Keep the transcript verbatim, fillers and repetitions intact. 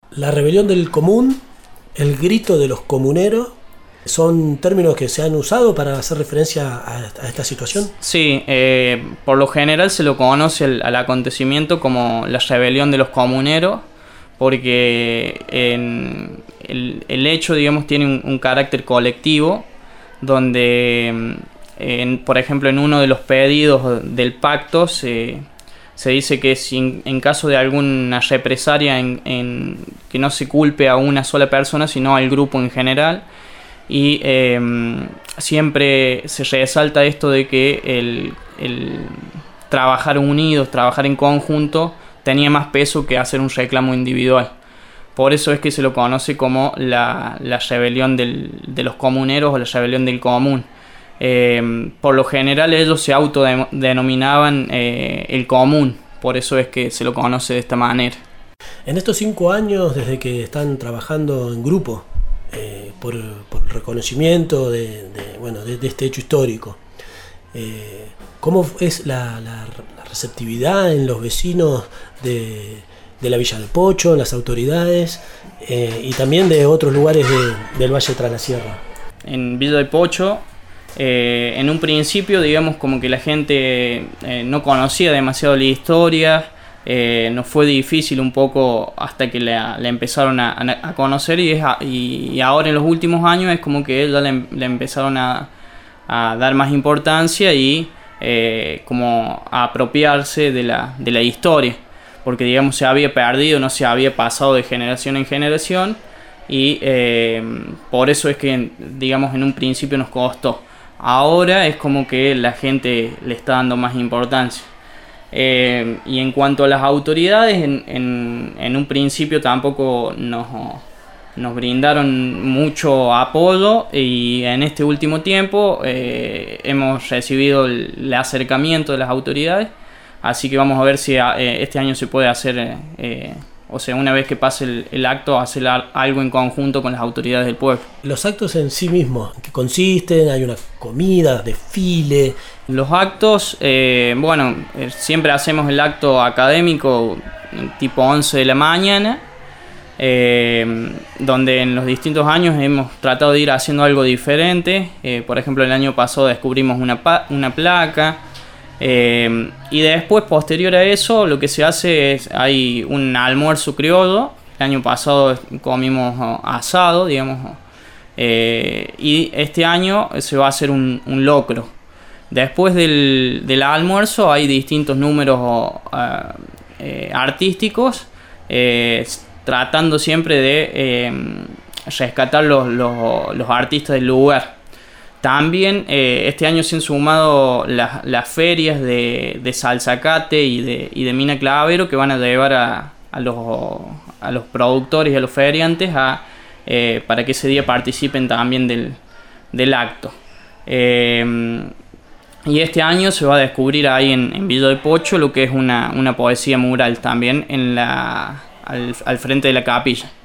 La rebelión del común, el grito de los comuneros, ¿son términos que se han usado para hacer referencia a, a esta situación? Sí, eh, por lo general se lo conoce al, al acontecimiento como la rebelión de los comuneros, porque en el, el hecho, digamos, tiene un, un carácter colectivo, donde, en, por ejemplo, en uno de los pedidos del pacto se, se dice que si en caso de alguna represalia en, en, que no se culpe a una sola persona, sino al grupo en general. Y eh, siempre se resalta esto de que el, el trabajar unidos, trabajar en conjunto, tenía más peso que hacer un reclamo individual. Por eso es que se lo conoce como la, la rebelión del, de los comuneros o la rebelión del común. Eh, por lo general ellos se autodenominaban eh, el común, por eso es que se lo conoce de esta manera. En estos cinco años, desde que están trabajando en grupo, eh, por, por el reconocimiento de, de, bueno, de, de este hecho histórico, eh, ¿cómo es la, la, la receptividad en los vecinos de, de la Villa del Pocho, en las autoridades eh, y también de otros lugares de, del Valle tras la Sierra? En Villa del Pocho, eh, en un principio, digamos, como que la gente eh, no conocía demasiado la historia, eh, nos fue difícil un poco hasta que la, la empezaron a, a conocer y, es a, y, y ahora en los últimos años es como que ya le, le empezaron a, a dar más importancia y eh, como a apropiarse de la, de la historia, porque digamos se había perdido, no se había pasado de generación en generación y eh, por eso es que digamos en un principio nos costó. Ahora es como que la gente le está dando más importancia. Eh, y en cuanto a las autoridades, en, en, en un principio tampoco nos, nos brindaron mucho apoyo y en este último tiempo eh, hemos recibido el, el acercamiento de las autoridades, así que vamos a ver si eh, este año se puede hacer, eh, o sea, una vez que pase el, el acto, hacer algo en conjunto con las autoridades del pueblo. Los actos en sí mismos, ¿en qué consisten? ¿Hay una comida, desfile? Los actos, eh, bueno, eh, siempre hacemos el acto académico tipo once de la mañana, eh, donde en los distintos años hemos tratado de ir haciendo algo diferente. Eh, por ejemplo, el año pasado descubrimos una, pa- una placa. Eh, y después, posterior a eso, lo que se hace es, hay un almuerzo criollo. El año pasado comimos asado, digamos, eh, y este año se va a hacer un, un locro. Después del, del almuerzo hay distintos números uh, eh, artísticos, eh, tratando siempre de eh, rescatar los, los, los artistas del lugar. También eh, este año se han sumado las, las ferias de, de Salzacate y de, y de Mina Clavero, que van a llevar a, a, los, a los productores y a los feriantes a, eh, para que ese día participen también del, del acto. Eh, y este año se va a descubrir ahí en, en Villa del Pocho lo que es una, una poesía mural también en la, al, al frente de la capilla.